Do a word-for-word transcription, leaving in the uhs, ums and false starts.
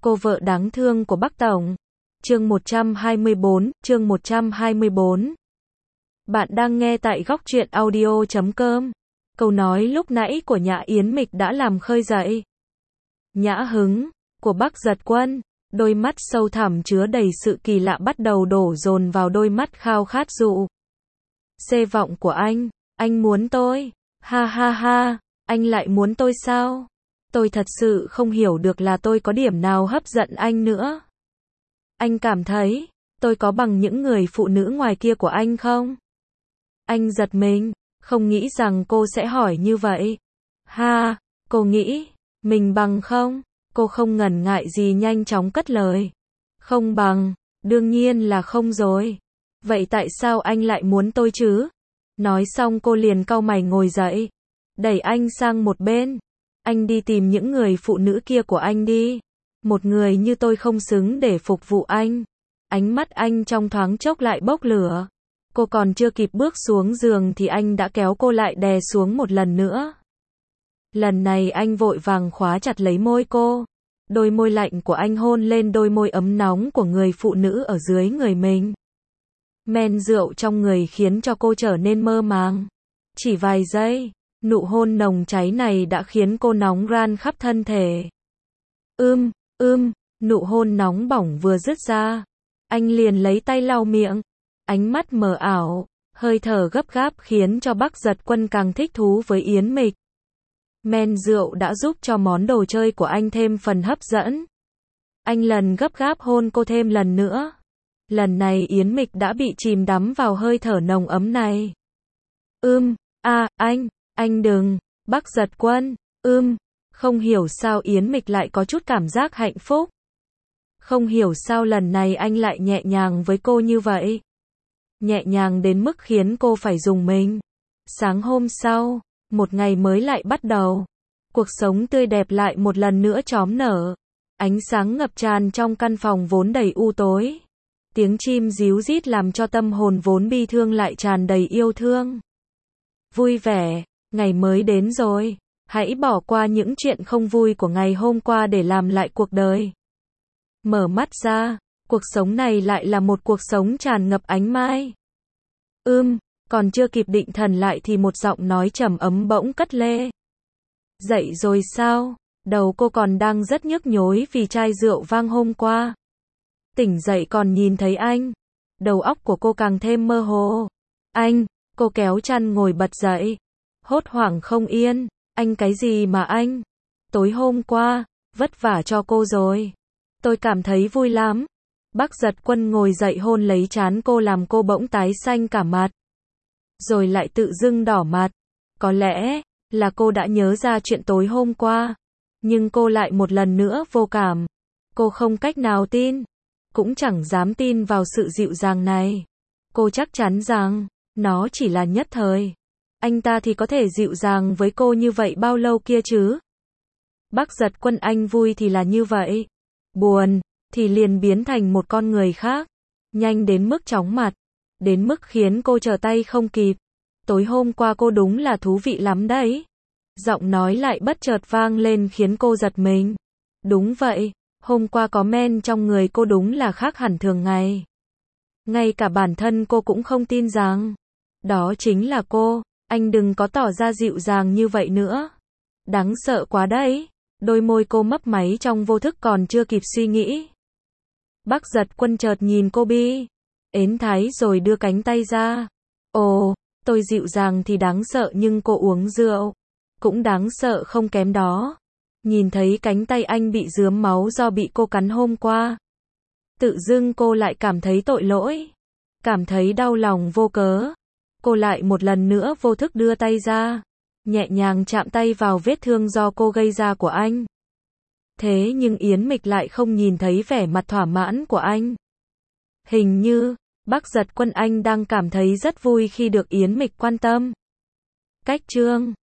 Cô vợ đáng thương của Bắc Tổng. Chương một trăm hai mươi bốn, chương một trăm hai mươi bốn. Bạn đang nghe tại góc truyện audio chấm com. Câu nói lúc nãy của Nhã Yến Mịch đã làm khơi dậy nhã hứng của Bắc Giật Quân. Đôi mắt sâu thẳm chứa đầy sự kỳ lạ bắt đầu đổ dồn vào đôi mắt khao khát dụ xê vọng của anh. Anh muốn tôi. Ha ha ha, anh lại muốn tôi sao? Tôi thật sự không hiểu được là tôi có điểm nào hấp dẫn anh nữa. Anh cảm thấy tôi có bằng những người phụ nữ ngoài kia của anh không? Anh giật mình, không nghĩ rằng cô sẽ hỏi như vậy. Ha, cô nghĩ mình bằng không? Cô không ngần ngại gì nhanh chóng cất lời. Không bằng, đương nhiên là không rồi. Vậy tại sao anh lại muốn tôi chứ? Nói xong cô liền cau mày ngồi dậy, đẩy anh sang một bên. Anh đi tìm những người phụ nữ kia của anh đi. Một người như tôi không xứng để phục vụ anh. Ánh mắt anh trong thoáng chốc lại bốc lửa. Cô còn chưa kịp bước xuống giường thì anh đã kéo cô lại đè xuống một lần nữa. Lần này anh vội vàng khóa chặt lấy môi cô. Đôi môi lạnh của anh hôn lên đôi môi ấm nóng của người phụ nữ ở dưới người mình. Men rượu trong người khiến cho cô trở nên mơ màng. Chỉ vài giây, nụ hôn nồng cháy này đã khiến cô nóng ran khắp thân thể. Ưm, ưm, nụ hôn nóng bỏng vừa dứt ra. Anh liền lấy tay lau miệng. Ánh mắt mờ ảo, hơi thở gấp gáp khiến cho Bắc Giật Quân càng thích thú với Yến Mịch. Men rượu đã giúp cho món đồ chơi của anh thêm phần hấp dẫn. Anh lần gấp gáp hôn cô thêm lần nữa. Lần này Yến Mịch đã bị chìm đắm vào hơi thở nồng ấm này. Ưm, a, anh, anh đừng, Bắc Giật Quân, ưm, không hiểu sao Yến Mịch lại có chút cảm giác hạnh phúc. Không hiểu sao lần này anh lại nhẹ nhàng với cô như vậy. Nhẹ nhàng đến mức khiến cô phải rùng mình. Sáng hôm sau, một ngày mới lại bắt đầu. Cuộc sống tươi đẹp lại một lần nữa chóm nở. Ánh sáng ngập tràn trong căn phòng vốn đầy u tối. Tiếng chim ríu rít làm cho tâm hồn vốn bi thương lại tràn đầy yêu thương. Vui vẻ, ngày mới đến rồi. Hãy bỏ qua những chuyện không vui của ngày hôm qua để làm lại cuộc đời. Mở mắt ra, cuộc sống này lại là một cuộc sống tràn ngập ánh mai. Ưm, còn chưa kịp định thần lại thì một giọng nói trầm ấm bỗng cất lê. Dậy rồi sao? Đầu cô còn đang rất nhức nhối vì chai rượu vang hôm qua. Tỉnh dậy còn nhìn thấy anh. Đầu óc của cô càng thêm mơ hồ. Anh, cô kéo chăn ngồi bật dậy. Hốt hoảng không yên. Anh cái gì mà anh? Tối hôm qua, vất vả cho cô rồi. Tôi cảm thấy vui lắm. Bắc Giật Quân ngồi dậy hôn lấy trán cô làm cô bỗng tái xanh cả mặt. Rồi lại tự dưng đỏ mặt. Có lẽ là cô đã nhớ ra chuyện tối hôm qua. Nhưng cô lại một lần nữa vô cảm. Cô không cách nào tin. Cũng chẳng dám tin vào sự dịu dàng này. Cô chắc chắn rằng nó chỉ là nhất thời. Anh ta thì có thể dịu dàng với cô như vậy bao lâu kia chứ? Bắc Giật Quân anh vui thì là như vậy. Buồn thì liền biến thành một con người khác. Nhanh đến mức chóng mặt. Đến mức khiến cô trở tay không kịp. Tối hôm qua cô đúng là thú vị lắm đấy. Giọng nói lại bất chợt vang lên khiến cô giật mình. Đúng vậy, hôm qua có men trong người cô đúng là khác hẳn thường ngày. Ngay cả bản thân cô cũng không tin rằng đó chính là cô. Anh đừng có tỏ ra dịu dàng như vậy nữa. Đáng sợ quá đấy. Đôi môi cô mấp máy trong vô thức còn chưa kịp suy nghĩ. Bắc Giật Quân chợt nhìn cô bi ến thái rồi đưa cánh tay ra. Ồ, tôi dịu dàng thì đáng sợ nhưng cô uống rượu cũng đáng sợ không kém đó. Nhìn thấy cánh tay anh bị rướm máu do bị cô cắn hôm qua. Tự dưng cô lại cảm thấy tội lỗi. Cảm thấy đau lòng vô cớ. Cô lại một lần nữa vô thức đưa tay ra. Nhẹ nhàng chạm tay vào vết thương do cô gây ra của anh. Thế nhưng Yến Mịch lại không nhìn thấy vẻ mặt thỏa mãn của anh. Hình như Bắc Giật Quân anh đang cảm thấy rất vui khi được Yến Mịch quan tâm. Cách chương